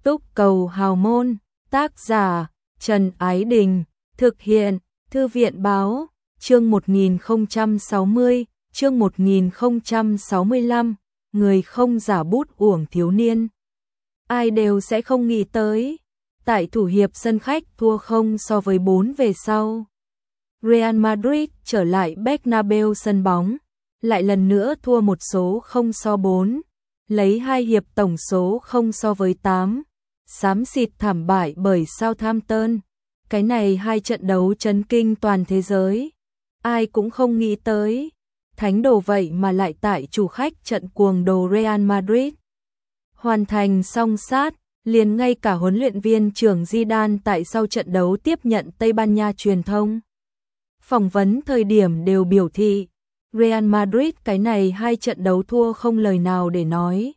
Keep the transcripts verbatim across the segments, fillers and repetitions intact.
Túc Cầu Hào Môn, tác giả Trần Ái Đình, thực hiện Thư viện Báo, chương một nghìn không trăm sáu mươi, chương một nghìn không trăm sáu mươi lăm, người không giả bút uổng thiếu niên. Ai đều sẽ không nghĩ tới, tại thủ hiệp sân khách thua không so với bốn về sau. Real Madrid trở lại Bernabeu sân bóng, lại lần nữa thua một số không so bốn, lấy hai hiệp tổng số không so với tám, xám xịt thảm bại bởi Southampton. Cái này hai trận đấu chấn kinh toàn thế giới, ai cũng không nghĩ tới. Thánh đồ vậy mà lại tại chủ khách trận cuồng đồ Real Madrid. Hoàn thành song sát, liền ngay cả huấn luyện viên trưởng Zidane tại sau trận đấu tiếp nhận Tây Ban Nha truyền thông. Phỏng vấn thời điểm đều biểu thị, Real Madrid cái này hai trận đấu thua không lời nào để nói.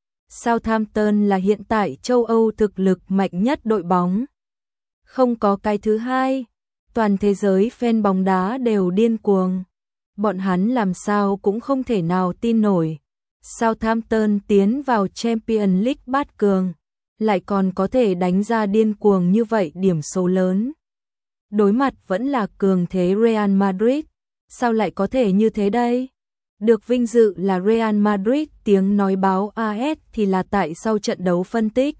Southampton là hiện tại châu Âu thực lực mạnh nhất đội bóng. Không có cái thứ hai, toàn thế giới fan bóng đá đều điên cuồng. Bọn hắn làm sao cũng không thể nào tin nổi. Southampton tiến vào Champions League bát cường, lại còn có thể đánh ra điên cuồng như vậy điểm số lớn. Đối mặt vẫn là cường thế Real Madrid, sao lại có thể như thế đây? Được vinh dự là Real Madrid, tiếng nói báo a ét thì là tại sau trận đấu phân tích.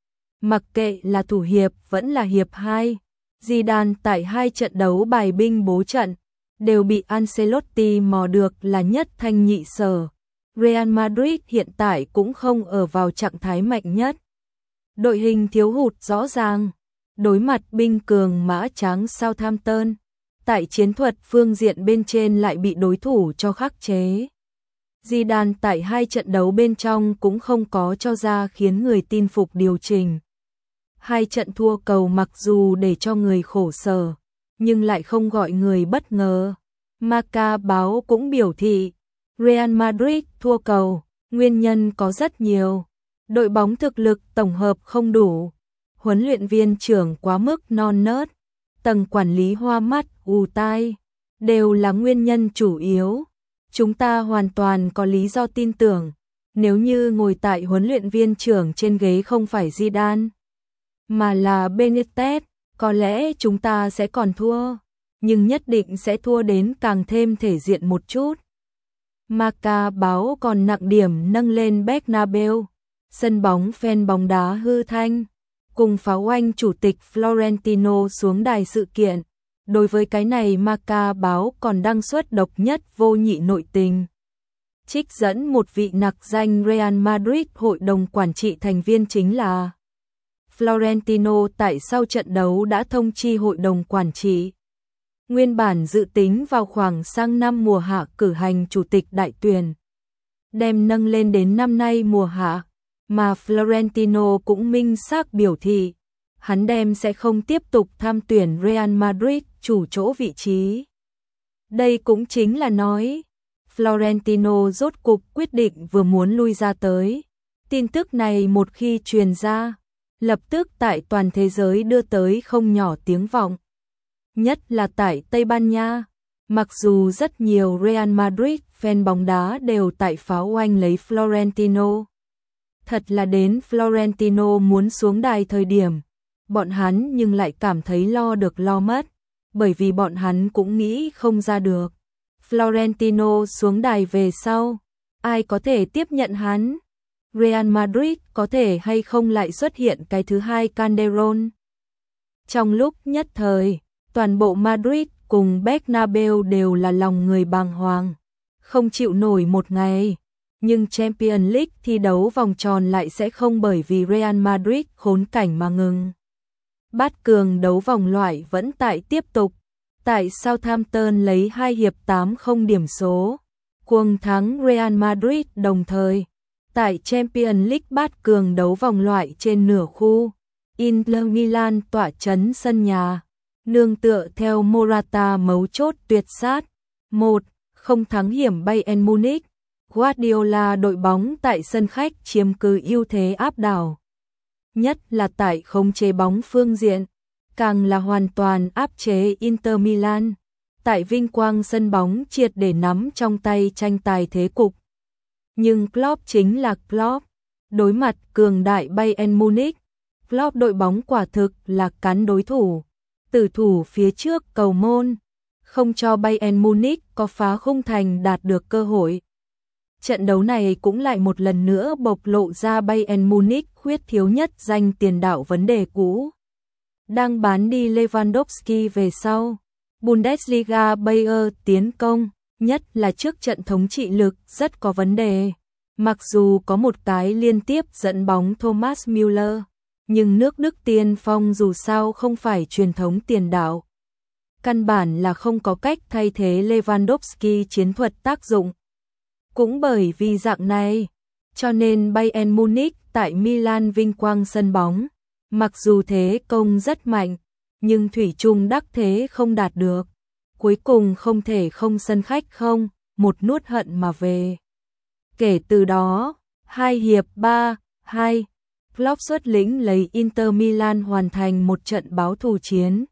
Mặc kệ là thủ hiệp vẫn là hiệp hai, Zidane tại hai trận đấu bài binh bố trận, đều bị Ancelotti mò được là nhất thanh nhị sở. Real Madrid hiện tại cũng không ở vào trạng thái mạnh nhất. Đội hình thiếu hụt rõ ràng, đối mặt binh cường mã tráng Southampton, tại chiến thuật phương diện bên trên lại bị đối thủ cho khắc chế. Zidane tại hai trận đấu bên trong cũng không có cho ra khiến người tin phục điều chỉnh. Hai trận thua cầu mặc dù để cho người khổ sở, nhưng lại không gọi người bất ngờ. Marca báo cũng biểu thị, Real Madrid thua cầu, nguyên nhân có rất nhiều. Đội bóng thực lực tổng hợp không đủ, huấn luyện viên trưởng quá mức non nớt, tầng quản lý hoa mắt, ù tai, đều là nguyên nhân chủ yếu. Chúng ta hoàn toàn có lý do tin tưởng, nếu như ngồi tại huấn luyện viên trưởng trên ghế không phải Zidane, mà là Benitez, có lẽ chúng ta sẽ còn thua, nhưng nhất định sẽ thua đến càng thêm thể diện một chút. Marca báo còn nặng điểm nâng lên Bernabeu, sân bóng fan bóng đá hư thanh, cùng pháo oanh chủ tịch Florentino xuống đài sự kiện. Đối với cái này Marca báo còn đăng xuất độc nhất vô nhị nội tình. Trích dẫn một vị nặc danh Real Madrid hội đồng quản trị thành viên chính là Florentino tại sau trận đấu đã thông chi hội đồng quản trị. Nguyên bản dự tính vào khoảng sang năm mùa hạ cử hành chủ tịch đại tuyển, đem nâng lên đến năm nay mùa hạ, mà Florentino cũng minh xác biểu thị, hắn đem sẽ không tiếp tục tham tuyển Real Madrid chủ chỗ vị trí. Đây cũng chính là nói, Florentino rốt cục quyết định vừa muốn lui ra tới. Tin tức này một khi truyền ra, lập tức tại toàn thế giới đưa tới không nhỏ tiếng vọng. Nhất là tại Tây Ban Nha, mặc dù rất nhiều Real Madrid fan bóng đá đều tại pháo oanh lấy Florentino. Thật là đến Florentino muốn xuống đài thời điểm, bọn hắn nhưng lại cảm thấy lo được lo mất, bởi vì bọn hắn cũng nghĩ không ra được. Florentino xuống đài về sau, ai có thể tiếp nhận hắn? Real Madrid có thể hay không lại xuất hiện cái thứ hai Calderón? Trong lúc nhất thời, toàn bộ Madrid cùng Bernabeu đều là lòng người bàng hoàng, không chịu nổi một ngày. Nhưng Champions League thi đấu vòng tròn lại sẽ không bởi vì Real Madrid khốn cảnh mà ngừng. Bát cường đấu vòng loại vẫn tại tiếp tục. Tại Southampton lấy hai hiệp tám không điểm số, cuồng thắng Real Madrid đồng thời. Tại Champions League bát cường đấu vòng loại trên nửa khu, Inter Milan tỏa chấn sân nhà, nương tựa theo Morata mấu chốt tuyệt sát, một không thắng hiểm Bayern Munich. Guardiola đội bóng tại sân khách chiếm cứ ưu thế áp đảo. Nhất là tại khống chế bóng phương diện, càng là hoàn toàn áp chế Inter Milan. Tại vinh quang sân bóng triệt để nắm trong tay tranh tài thế cục. Nhưng Klopp chính là Klopp, đối mặt cường đại Bayern Munich, Klopp đội bóng quả thực là cắn đối thủ. Tử thủ phía trước cầu môn, không cho Bayern Munich có phá khung thành đạt được cơ hội. Trận đấu này cũng lại một lần nữa bộc lộ ra Bayern Munich khuyết thiếu nhất danh tiền đạo vấn đề cũ. Đang bán đi Lewandowski về sau, Bundesliga Bayern tiến công, nhất là trước trận thống trị lực rất có vấn đề. Mặc dù có một cái liên tiếp dẫn bóng Thomas Müller, nhưng nước Đức tiên phong dù sao không phải truyền thống tiền đạo. Căn bản là không có cách thay thế Lewandowski chiến thuật tác dụng. Cũng bởi vì dạng này, cho nên Bayern Munich tại Milan vinh quang sân bóng. Mặc dù thế công rất mạnh, nhưng thủy chung đắc thế không đạt được. Cuối cùng không thể không sân khách không, một nuốt hận mà về. Kể từ đó, hai hiệp ba hai, Klopp xuất lĩnh lấy Inter Milan hoàn thành một trận báo thù chiến.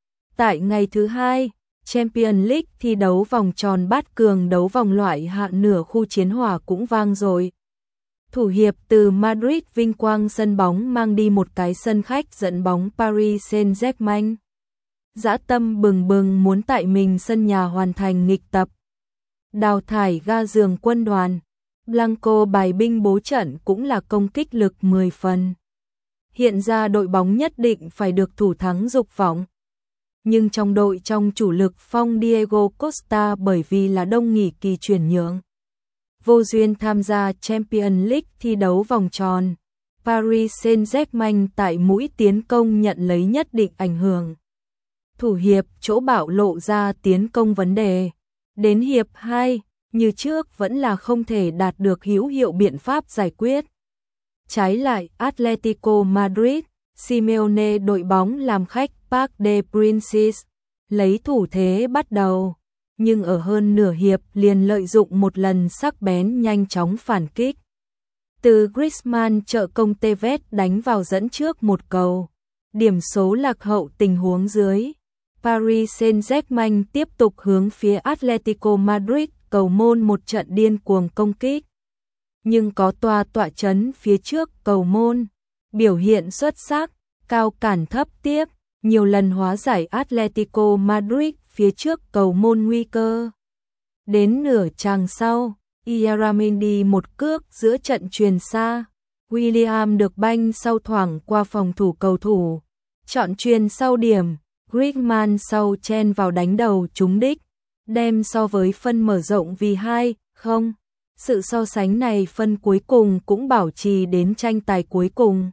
Tại ngày thứ hai, Champions League thi đấu vòng tròn bát cường đấu vòng loại hạ nửa khu chiến hỏa cũng vang rồi. Thủ hiệp từ Madrid vinh quang sân bóng mang đi một cái sân khách dẫn bóng Paris Saint-Germain. Dã tâm bừng bừng muốn tại mình sân nhà hoàn thành nghịch tập. Đào thải ga giường quân đoàn. Blanco bài binh bố trận cũng là công kích lực mười phần. Hiện ra đội bóng nhất định phải được thủ thắng dục vọng. Nhưng trong đội trong chủ lực phong Diego Costa bởi vì là đông nghỉ kỳ chuyển nhượng, vô duyên tham gia Champions League thi đấu vòng tròn. Paris Saint-Germain tại mũi tiến công nhận lấy nhất định ảnh hưởng. Thủ hiệp chỗ bạo lộ ra tiến công vấn đề. Đến hiệp hai, như trước vẫn là không thể đạt được hữu hiệu biện pháp giải quyết. Trái lại Atletico Madrid, Simeone đội bóng làm khách Parc des Princes, lấy thủ thế bắt đầu, nhưng ở hơn nửa hiệp liền lợi dụng một lần sắc bén nhanh chóng phản kích. Từ Griezmann trợ công Tevez đánh vào dẫn trước một cầu. Điểm số lạc hậu tình huống dưới. Paris Saint-Germain tiếp tục hướng phía Atletico Madrid cầu môn một trận điên cuồng công kích. Nhưng có tòa tọa chấn phía trước cầu môn, biểu hiện xuất sắc, cao cản thấp tiếp, nhiều lần hóa giải Atletico Madrid phía trước cầu môn nguy cơ. Đến nửa chàng sau, Ieramendi một cước giữa trận truyền xa, William được banh sau thoảng qua phòng thủ cầu thủ, chọn truyền sau điểm, Griezmann sau chen vào đánh đầu trúng đích, đem so với phân mở rộng vì hai không. Sự so sánh này phân cuối cùng cũng bảo trì đến tranh tài cuối cùng.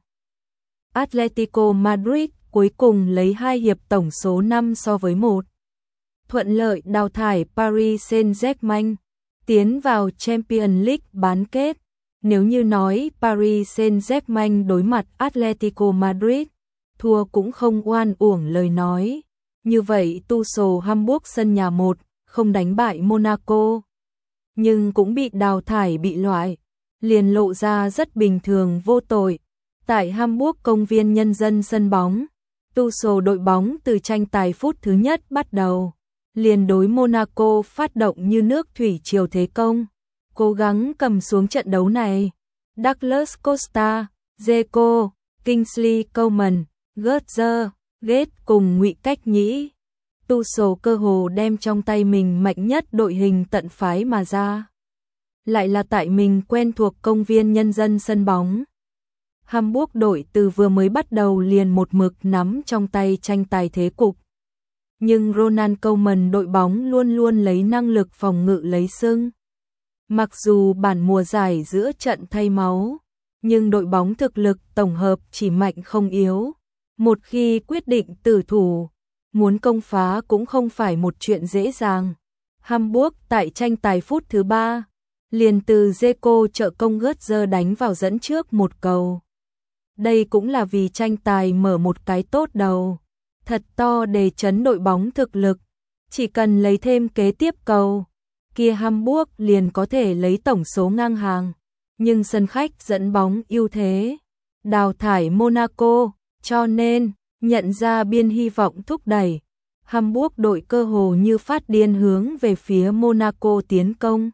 Atletico Madrid cuối cùng lấy hai hiệp tổng số năm so với một. Thuận lợi đào thải Paris Saint-Germain, tiến vào Champions League bán kết. Nếu như nói Paris Saint-Germain đối mặt Atletico Madrid, thua cũng không oan uổng lời nói. Như vậy Tuchel Hamburg sân nhà một, không đánh bại Monaco, nhưng cũng bị đào thải bị loại, liền lộ ra rất bình thường vô tội. Tại Hamburg công viên nhân dân sân bóng, Tuchel đội bóng từ tranh tài phút thứ nhất bắt đầu, liền đối Monaco phát động như nước thủy triều thế công, cố gắng cầm xuống trận đấu này. Douglas Costa, Dzeko, Kingsley Coman, Götze, Ghét cùng Ngụy Cách Nhĩ. Tuchel cơ hồ đem trong tay mình mạnh nhất đội hình tận phái mà ra. Lại là tại mình quen thuộc công viên nhân dân sân bóng. Hamburg đội từ vừa mới bắt đầu liền một mực nắm trong tay tranh tài thế cục. Nhưng Ronald Koeman đội bóng luôn luôn lấy năng lực phòng ngự lấy sưng. Mặc dù bản mùa giải giữa trận thay máu, nhưng đội bóng thực lực tổng hợp chỉ mạnh không yếu. Một khi quyết định tử thủ, muốn công phá cũng không phải một chuyện dễ dàng. Hamburg tại tranh tài phút thứ ba, liền từ Dzeko trợ công Götze đánh vào dẫn trước một cầu. Đây cũng là vì tranh tài mở một cái tốt đầu, thật to để chấn đội bóng thực lực. Chỉ cần lấy thêm kế tiếp cầu, kia Hamburg liền có thể lấy tổng số ngang hàng. Nhưng sân khách dẫn bóng ưu thế, đào thải Monaco, cho nên nhận ra biên hy vọng thúc đẩy. Hamburg đội cơ hồ như phát điên hướng về phía Monaco tiến công,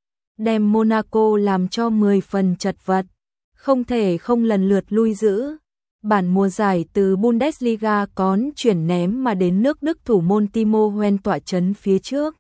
đem Monaco làm cho mười phần chật vật, không thể không lần lượt lui giữ. Bản mùa giải từ Bundesliga còn chuyển ném mà đến nước Đức thủ môn Timo Werner tỏa chấn phía trước.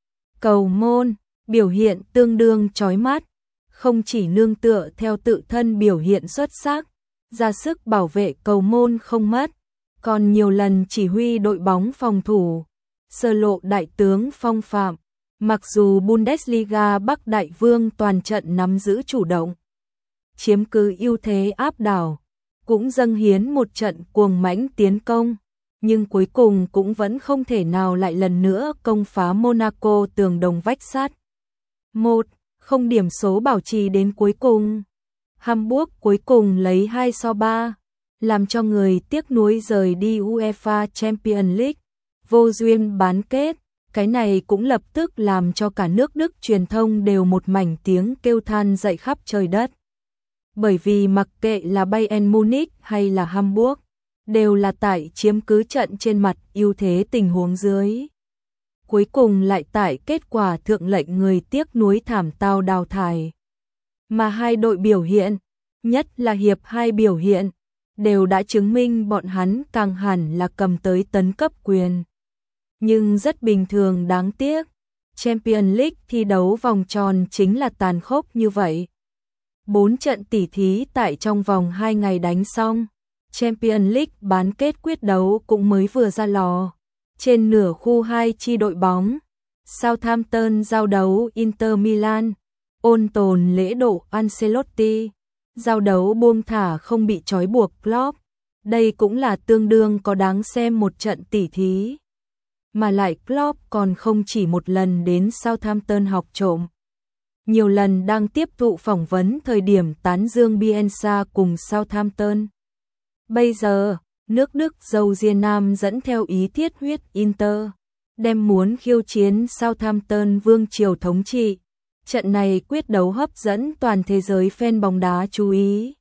Cầu môn, biểu hiện tương đương chói mắt, không chỉ nương tựa theo tự thân biểu hiện xuất sắc, ra sức bảo vệ cầu môn không mất, còn nhiều lần chỉ huy đội bóng phòng thủ, sơ lộ đại tướng phong phạm. Mặc dù Bundesliga Bắc Đại Vương toàn trận nắm giữ chủ động, chiếm cứ ưu thế áp đảo, cũng dâng hiến một trận cuồng mãnh tiến công, nhưng cuối cùng cũng vẫn không thể nào lại lần nữa công phá Monaco tường đồng vách sắt. Một, không điểm số bảo trì đến cuối cùng. Hamburg cuối cùng lấy hai so ba, làm cho người tiếc nuối rời đi UEFA Champions League, vô duyên bán kết. Cái này cũng lập tức làm cho cả nước Đức truyền thông đều một mảnh tiếng kêu than dậy khắp trời đất. Bởi vì mặc kệ là Bayern Munich hay là Hamburg, đều là tại chiếm cứ trận trên mặt ưu thế tình huống dưới. Cuối cùng lại tại kết quả thượng lệnh người tiếc nuối thảm tao đào thải. Mà hai đội biểu hiện, nhất là hiệp hai biểu hiện, đều đã chứng minh bọn hắn càng hẳn là cầm tới tấn cấp quyền. Nhưng rất bình thường đáng tiếc, Champions League thi đấu vòng tròn chính là tàn khốc như vậy. Bốn trận tỉ thí tại trong vòng hai ngày đánh xong, Champions League bán kết quyết đấu cũng mới vừa ra lò. Trên nửa khu hai chi đội bóng, Southampton giao đấu Inter Milan, ôn tồn lễ độ Ancelotti, giao đấu buông thả không bị trói buộc Klopp. Đây cũng là tương đương có đáng xem một trận tỉ thí. Mà lại Klopp còn không chỉ một lần đến Southampton học trộm. Nhiều lần đang tiếp thụ phỏng vấn thời điểm tán dương Bielsa cùng Southampton. Bây giờ, nước Đức dâu ria nam dẫn theo ý thiết huyết Inter, đem muốn khiêu chiến Southampton vương triều thống trị. Trận này quyết đấu hấp dẫn toàn thế giới fan bóng đá chú ý.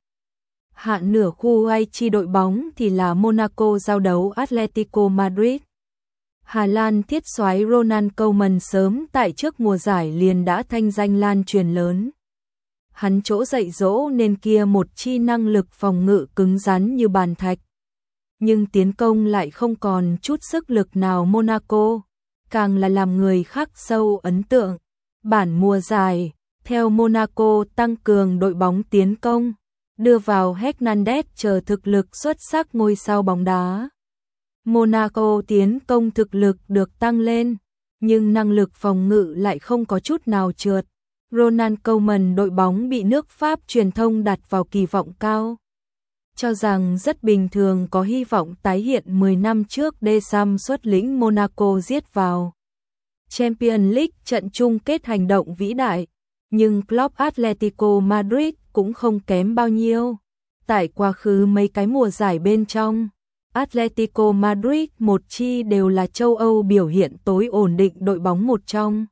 Hạ nửa khu hay chi đội bóng thì là Monaco giao đấu Atletico Madrid. Hà Lan thiết soái Ronald Koeman sớm tại trước mùa giải liền đã thanh danh lan truyền lớn. Hắn chỗ dạy dỗ nên kia một chi năng lực phòng ngự cứng rắn như bàn thạch. Nhưng tiến công lại không còn chút sức lực nào Monaco, càng là làm người khắc sâu ấn tượng. Bản mùa giải, theo Monaco tăng cường đội bóng tiến công, đưa vào Hernandez chờ thực lực xuất sắc ngôi sao bóng đá. Monaco tiến công thực lực được tăng lên, nhưng năng lực phòng ngự lại không có chút nào trượt. Ronald Koeman đội bóng bị nước Pháp truyền thông đặt vào kỳ vọng cao, cho rằng rất bình thường có hy vọng tái hiện mười năm trước Deschamps xuất lĩnh Monaco giết vào Champions League trận chung kết hành động vĩ đại, nhưng Klopp Atletico Madrid cũng không kém bao nhiêu. Tại quá khứ mấy cái mùa giải bên trong, Atletico Madrid một chi đều là châu Âu biểu hiện tối ổn định đội bóng một trong.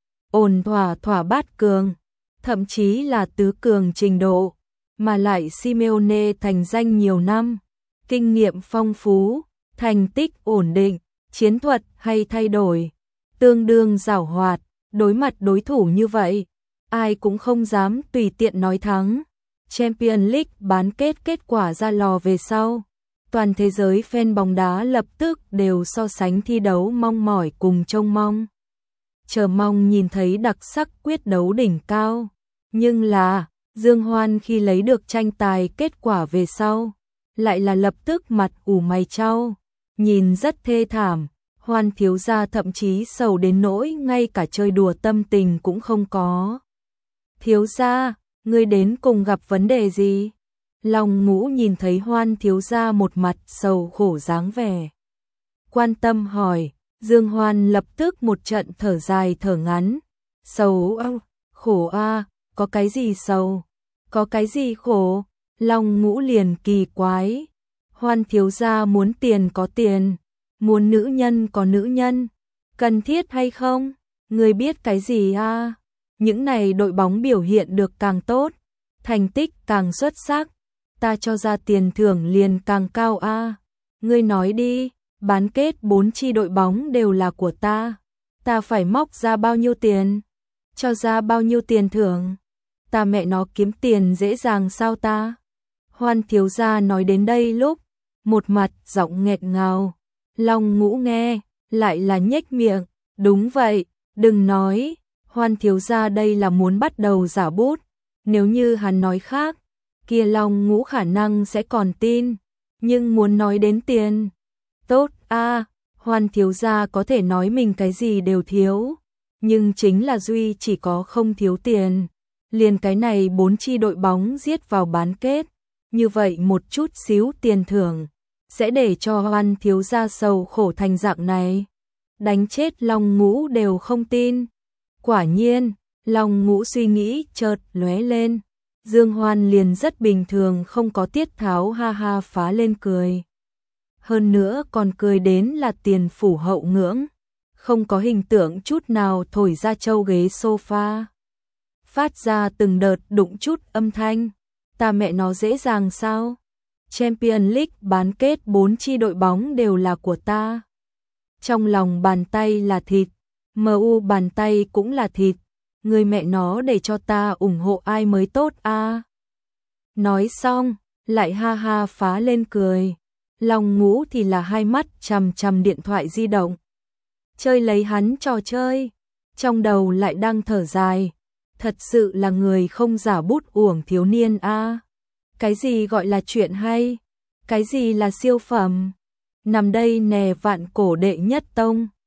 Ổn thỏa thỏa bát cường, thậm chí là tứ cường trình độ, mà lại Simeone thành danh nhiều năm, kinh nghiệm phong phú, thành tích ổn định, chiến thuật hay thay đổi, tương đương giảo hoạt, đối mặt đối thủ như vậy, ai cũng không dám tùy tiện nói thắng. Champions League bán kết kết quả ra lò về sau, toàn thế giới fan bóng đá lập tức đều so sánh thi đấu mong mỏi cùng trông mong. Chờ mong nhìn thấy đặc sắc quyết đấu đỉnh cao, nhưng là Dương Hoan khi lấy được tranh tài kết quả về sau, lại là lập tức mặt ủ mày chau, nhìn rất thê thảm. Hoan thiếu gia thậm chí sầu đến nỗi ngay cả chơi đùa tâm tình cũng không có. Thiếu gia, ngươi đến cùng gặp vấn đề gì? Long Ngũ nhìn thấy Hoan thiếu gia một mặt sầu khổ dáng vẻ, quan tâm hỏi. Dương Hoan lập tức một trận thở dài thở ngắn. Sầu âu, khổ a, có cái gì sầu? Có cái gì khổ? Long Ngũ liền kỳ quái. Hoan thiếu gia muốn tiền có tiền, muốn nữ nhân có nữ nhân, cần thiết hay không? Người biết cái gì a? Những này đội bóng biểu hiện được càng tốt, thành tích càng xuất sắc, ta cho ra tiền thưởng liền càng cao a. Ngươi nói đi, bán kết bốn chi đội bóng đều là của ta, ta phải móc ra bao nhiêu tiền? Cho ra bao nhiêu tiền thưởng? Ta mẹ nó kiếm tiền dễ dàng sao ta? Hoan thiếu gia nói đến đây lúc, một mặt giọng nghẹt ngào. Long Ngũ nghe, lại là nhếch miệng, đúng vậy, đừng nói, Hoan thiếu gia đây là muốn bắt đầu giả bút, nếu như hắn nói khác, kia Long Ngũ khả năng sẽ còn tin, nhưng muốn nói đến tiền. Tốt a, Hoan thiếu gia có thể nói mình cái gì đều thiếu, nhưng chính là duy chỉ có không thiếu tiền. Liền cái này bốn chi đội bóng giết vào bán kết, như vậy một chút xíu tiền thưởng sẽ để cho Hoan thiếu gia sầu khổ thành dạng này. Đánh chết Long Ngũ đều không tin. Quả nhiên, Long Ngũ suy nghĩ chợt lóe lên. Dương Hoan liền rất bình thường không có tiết tháo ha ha phá lên cười. Hơn nữa còn cười đến là tiền phủ hậu ngưỡng, không có hình tượng chút nào thổi ra châu ghế sofa. Phát ra từng đợt đụng chút âm thanh. Ta mẹ nó dễ dàng sao? Champions League bán kết bốn chi đội bóng đều là của ta. Trong lòng bàn tay là thịt, em u bàn tay cũng là thịt, người mẹ nó để cho ta ủng hộ ai mới tốt a. À? Nói xong, lại ha ha phá lên cười. Long Ngũ thì là hai mắt chằm chằm điện thoại di động. Chơi lấy hắn trò chơi, trong đầu lại đang thở dài. Thật sự là người không giả bút uổng thiếu niên a. À? Cái gì gọi là chuyện hay? Cái gì là siêu phẩm? Nằm đây nè vạn cổ đệ nhất tông.